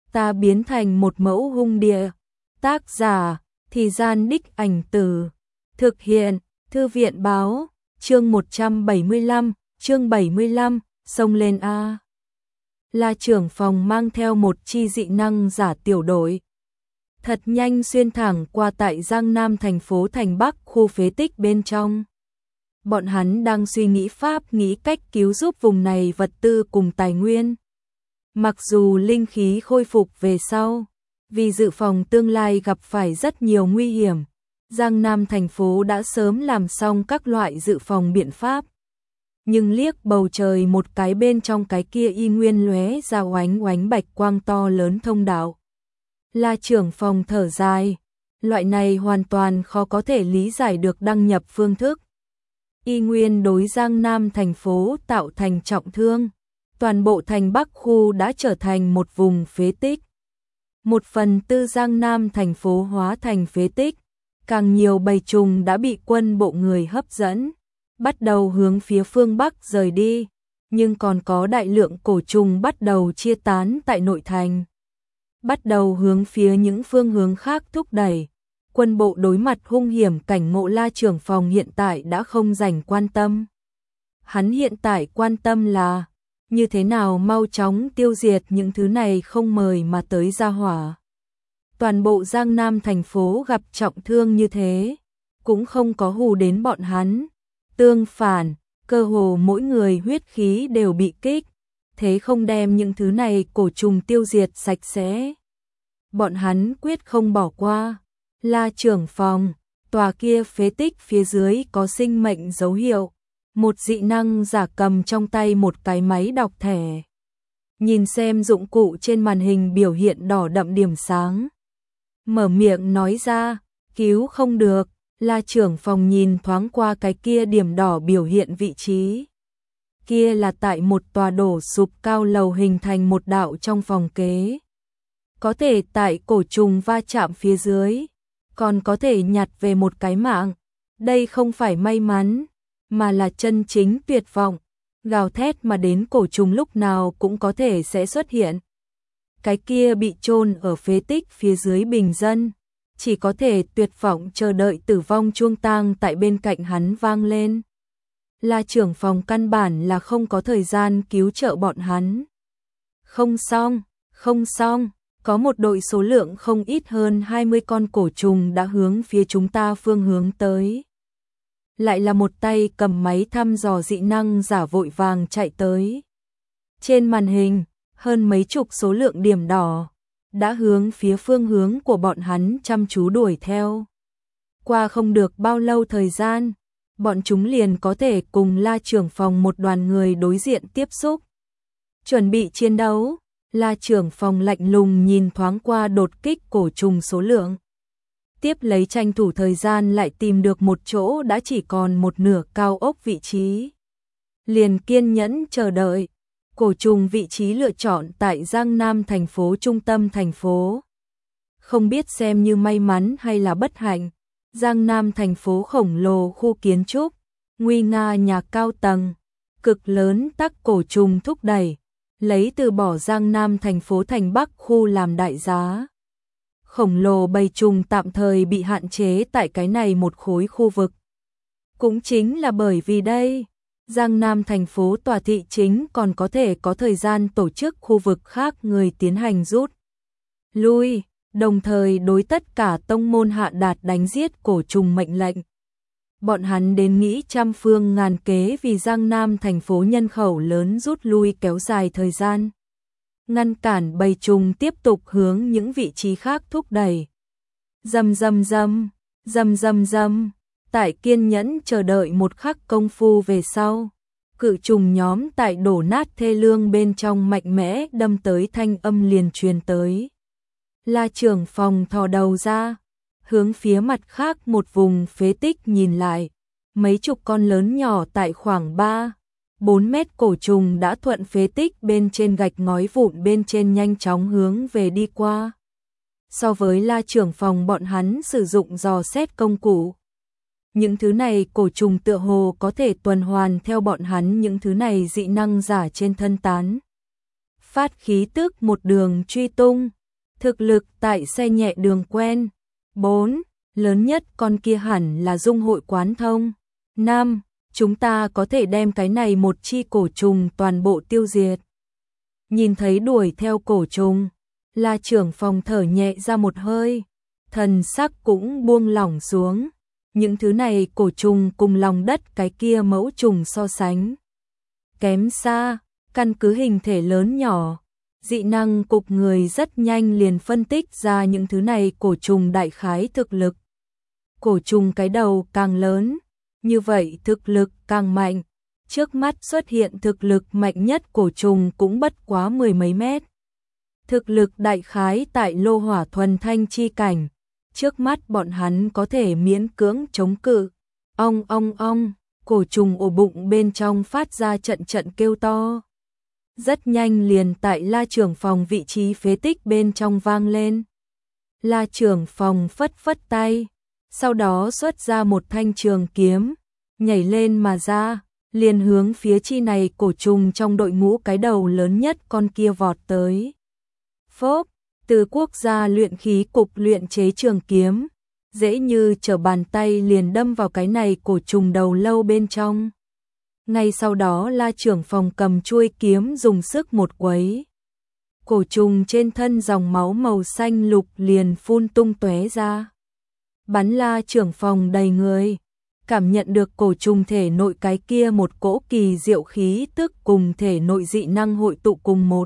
ta biến thành một mẫu hung địa. Tác giả, Thì Gian Đích Ảnh Từ. Thực hiện, Thư viện báo, chương 175, chương 75, xông lên A. La trưởng phòng mang theo một chi dị năng giả tiểu đội. Thật nhanh xuyên thẳng qua tại Giang Nam thành phố thành Bắc khu phế tích bên trong. Bọn hắn đang suy nghĩ pháp nghĩ cách cứu giúp vùng này vật tư cùng tài nguyên. Mặc dù linh khí khôi phục về sau, vì dự phòng tương lai gặp phải rất nhiều nguy hiểm, Giang Nam thành phố đã sớm làm xong các loại dự phòng biện pháp. Nhưng liếc bầu trời một cái bên trong cái kia y nguyên lóe ra oánh oánh bạch quang to lớn thông đạo. La trưởng phòng thở dài, loại này hoàn toàn khó có thể lý giải được đăng nhập phương thức. Y nguyên đối Giang Nam thành phố tạo thành trọng thương, toàn bộ thành Bắc khu đã trở thành một vùng phế tích. 1/4 Giang Nam thành phố hóa thành phế tích, càng nhiều bầy trùng đã bị quân bộ người hấp dẫn, bắt đầu hướng phía phương Bắc rời đi, nhưng còn có đại lượng cổ trùng bắt đầu chia tán tại nội thành, bắt đầu hướng phía những phương hướng khác thúc đẩy. Quân bộ đối mặt hung hiểm cảnh ngộ, La trưởng phòng hiện tại đã không dành quan tâm. Hắn hiện tại quan tâm là như thế nào mau chóng tiêu diệt những thứ này không mời mà tới gia hỏa. Toàn bộ Giang Nam thành phố gặp trọng thương như thế, cũng không có hù đến bọn hắn. Tương phản, cơ hồ mỗi người huyết khí đều bị kích, thế không đem những thứ này cổ trùng tiêu diệt sạch sẽ. Bọn hắn quyết không bỏ qua. La trưởng phòng, tòa kia phế tích phía dưới có sinh mệnh dấu hiệu. Một dị năng giả cầm trong tay một cái máy đọc thẻ. Nhìn xem dụng cụ trên màn hình biểu hiện đỏ đậm điểm sáng. Mở miệng nói ra, cứu không được. La trưởng phòng nhìn thoáng qua cái kia điểm đỏ biểu hiện vị trí. Kia là tại một tòa đổ sụp cao lầu hình thành một đạo trong phòng kế. Có thể tại cổ trùng va chạm phía dưới, còn có thể nhặt về một cái mạng. Đây không phải may mắn, mà là chân chính tuyệt vọng. Gào thét mà đến cổ trùng lúc nào cũng có thể sẽ xuất hiện. Cái kia bị chôn ở phế tích phía dưới bình dân, chỉ có thể tuyệt vọng chờ đợi tử vong chuông tang tại bên cạnh hắn vang lên. La trưởng phòng căn bản là không có thời gian cứu trợ bọn hắn. Không xong, có một đội số lượng không ít hơn 20 con cổ trùng đã hướng phía chúng ta phương hướng tới. Lại là một tay cầm máy thăm dò dị năng giả vội vàng chạy tới. Trên màn hình, hơn mấy chục số lượng điểm đỏ đã hướng phía phương hướng của bọn hắn chăm chú đuổi theo. Qua không được bao lâu thời gian, bọn chúng liền có thể cùng La trưởng phòng một đoàn người đối diện tiếp xúc. Chuẩn bị chiến đấu, La trưởng phòng lạnh lùng nhìn thoáng qua đột kích cổ trùng số lượng. Tiếp lấy tranh thủ thời gian lại tìm được một chỗ đã chỉ còn một nửa cao ốc vị trí. Liền kiên nhẫn chờ đợi. Cổ trùng vị trí lựa chọn tại Giang Nam thành phố trung tâm thành phố. Không biết xem như may mắn hay là bất hạnh, Giang Nam thành phố khổng lồ khu kiến trúc, nguy nga nhà cao tầng, cực lớn tắc cổ trùng thúc đẩy, lấy từ bỏ Giang Nam thành phố thành Bắc khu làm đại giá. Khổng lồ bầy trùng tạm thời bị hạn chế tại cái này một khối khu vực. Cũng chính là bởi vì đây, Giang Nam thành phố tòa thị chính còn có thể có thời gian tổ chức khu vực khác người tiến hành rút lui, đồng thời đối tất cả tông môn hạ đạt đánh giết cổ trùng mệnh lệnh. Bọn hắn đến nghĩ trăm phương ngàn kế vì Giang Nam thành phố nhân khẩu lớn rút lui kéo dài thời gian, ngăn cản bầy trùng tiếp tục hướng những vị trí khác thúc đẩy. Rầm rầm rầm, tại kiên nhẫn chờ đợi một khắc công phu về sau, cự trùng nhóm tại đổ nát thê lương bên trong mạnh mẽ đâm tới, thanh âm liền truyền tới. La trưởng phòng thò đầu ra, hướng phía mặt khác một vùng phế tích nhìn lại, mấy chục con lớn nhỏ tại khoảng 3-4 mét cổ trùng đã thuận phế tích bên trên gạch ngói vụn bên trên nhanh chóng hướng về đi qua. So với La trưởng phòng bọn hắn sử dụng dò xét công cụ, những thứ này cổ trùng tựa hồ có thể tuần hoàn theo bọn hắn những thứ này dị năng giả trên thân tán. Phát khí tức một đường truy tung, Thực lực tại xe nhẹ đường quen. 4. Lớn nhất con kia hẳn là dung hội quán thông. 5. Chúng ta có thể đem cái này một chi cổ trùng toàn bộ tiêu diệt. Nhìn thấy đuổi theo cổ trùng, La trưởng phòng thở nhẹ ra một hơi, thần sắc cũng buông lỏng xuống. Những thứ này cổ trùng cùng lòng đất cái kia mẫu trùng so sánh kém xa, căn cứ hình thể lớn nhỏ, dị năng cục người rất nhanh liền phân tích ra những thứ này cổ trùng đại khái thực lực. Cổ trùng cái đầu càng lớn, như vậy thực lực càng mạnh. Trước mắt xuất hiện thực lực mạnh nhất cổ trùng cũng bất quá 10 mấy mét. Thực lực đại khái tại lô hỏa thuần thanh chi cảnh. Trước mắt bọn hắn có thể miễn cưỡng chống cự. Ong, cổ trùng ổ bụng bên trong phát ra trận trận kêu to. Rất nhanh liền tại La trưởng phòng vị trí phế tích bên trong vang lên. La trưởng phòng phất phất tay, sau đó xuất ra một thanh trường kiếm, nhảy lên mà ra, liền hướng phía chi này cổ trùng trong đội ngũ cái đầu lớn nhất con kia vọt tới. Phốc, từ quốc gia luyện khí cục luyện chế trường kiếm, dễ như trở bàn tay liền đâm vào cái này cổ trùng đầu lâu bên trong. Ngay sau đó La trưởng phòng cầm chuôi kiếm dùng sức một quấy. Cổ trùng trên thân dòng máu màu xanh lục liền phun tung tóe ra. Bắn La trưởng phòng đầy người, cảm nhận được cổ trùng thể nội cái kia một cỗ kỳ diệu khí tức cùng thể nội dị năng hội tụ cùng một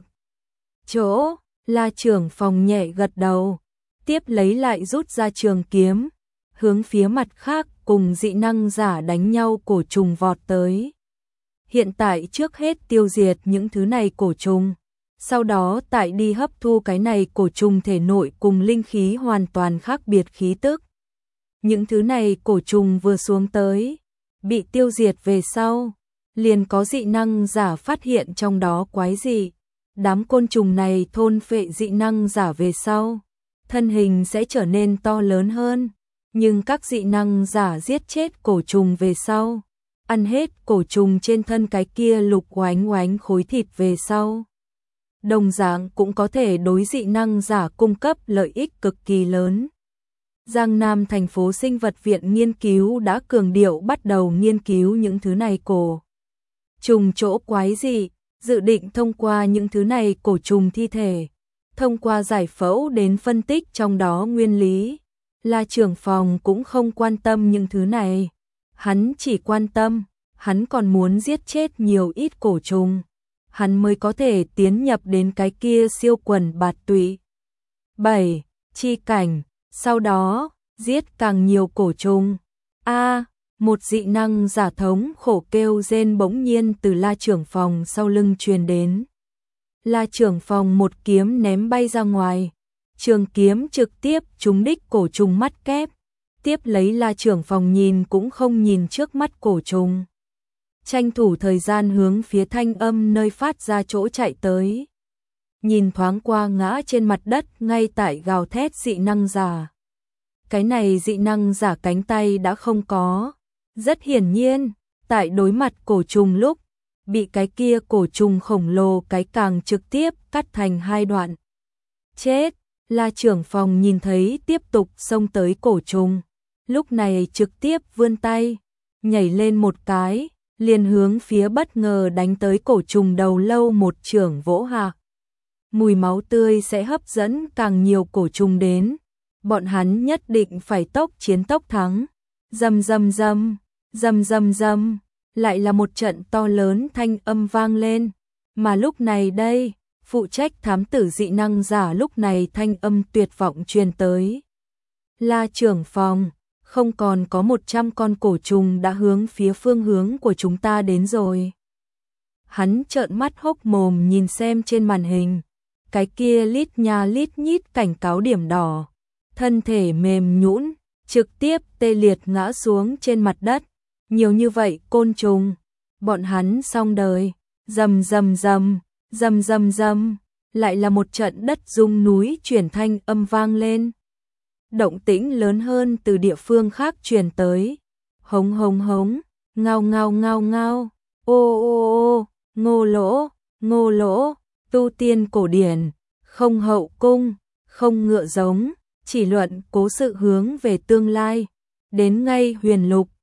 chỗ. La trưởng phòng nhẹ gật đầu, tiếp lấy lại rút ra trường kiếm, hướng phía mặt khác cùng dị năng giả đánh nhau cổ trùng vọt tới. Hiện tại trước hết tiêu diệt những thứ này cổ trùng, sau đó tại đi hấp thu cái này cổ trùng thể nội cùng linh khí hoàn toàn khác biệt khí tức. Những thứ này cổ trùng vừa xuống tới, bị tiêu diệt về sau, liền có dị năng giả phát hiện trong đó quái dị. Đám côn trùng này thôn phệ dị năng giả về sau, thân hình sẽ trở nên to lớn hơn, nhưng các dị năng giả giết chết cổ trùng về sau, ăn hết cổ trùng trên thân cái kia lục oánh oánh khối thịt về sau, đồng dạng cũng có thể đối dị năng giả cung cấp lợi ích cực kỳ lớn. Giang Nam thành phố sinh vật viện nghiên cứu đã cường điệu bắt đầu nghiên cứu những thứ này cổ trùng chỗ quái dị, dự định thông qua những thứ này cổ trùng thi thể, thông qua giải phẫu đến phân tích trong đó nguyên lý. La trưởng phòng cũng không quan tâm những thứ này, hắn chỉ quan tâm, hắn còn muốn giết chết nhiều ít cổ trùng, hắn mới có thể tiến nhập đến cái kia siêu quần bạt tụy. 7. Chi cảnh, sau đó, giết càng nhiều cổ trùng. Một dị năng giả thống khổ kêu rên bỗng nhiên từ La trưởng phòng sau lưng truyền đến. La trưởng phòng một kiếm ném bay ra ngoài, trường kiếm trực tiếp trúng đích cổ trùng mắt kép, tiếp lấy La trưởng phòng nhìn cũng không nhìn trước mắt cổ trùng. Tranh thủ thời gian hướng phía thanh âm nơi phát ra chỗ chạy tới. Nhìn thoáng qua ngã trên mặt đất ngay tại gào thét dị năng giả. Cái này dị năng giả cánh tay đã không có. Rất hiển nhiên, tại đối mặt cổ trùng lúc, bị cái kia cổ trùng khổng lồ cái càng trực tiếp cắt thành hai đoạn. Chết, La trưởng phòng nhìn thấy tiếp tục xông tới cổ trùng, lúc này trực tiếp vươn tay, nhảy lên một cái, liền hướng phía bất ngờ đánh tới cổ trùng đầu lâu một chưởng vỗ hạ. Mùi máu tươi sẽ hấp dẫn càng nhiều cổ trùng đến, bọn hắn nhất định phải tốc chiến tốc thắng. Rầm rầm rầm, rầm rầm rầm, lại là một trận to lớn thanh âm vang lên, mà lúc này đây, phụ trách thám tử dị năng giả lúc này thanh âm tuyệt vọng truyền tới. La trưởng phòng, không còn có 100 con cổ trùng đã hướng phía phương hướng của chúng ta đến rồi. Hắn trợn mắt hốc mồm nhìn xem trên màn hình, cái kia lít nha lít nhít cảnh cáo điểm đỏ, thân thể mềm nhũn, trực tiếp tê liệt ngã xuống trên mặt đất. Nhiều như vậy côn trùng, bọn hắn xong đời. Rầm rầm rầm, rầm rầm rầm, lại là một trận đất rung núi chuyển thanh âm vang lên. Động tĩnh lớn hơn từ địa phương khác truyền tới. Hống hống hống, ngao ngao ngao ngao, ô ô ô, ngô lỗ, tu tiên cổ điển, không hậu cung, không ngựa giống, chỉ luận cố sự hướng về tương lai. Đến ngay Huyền Lục,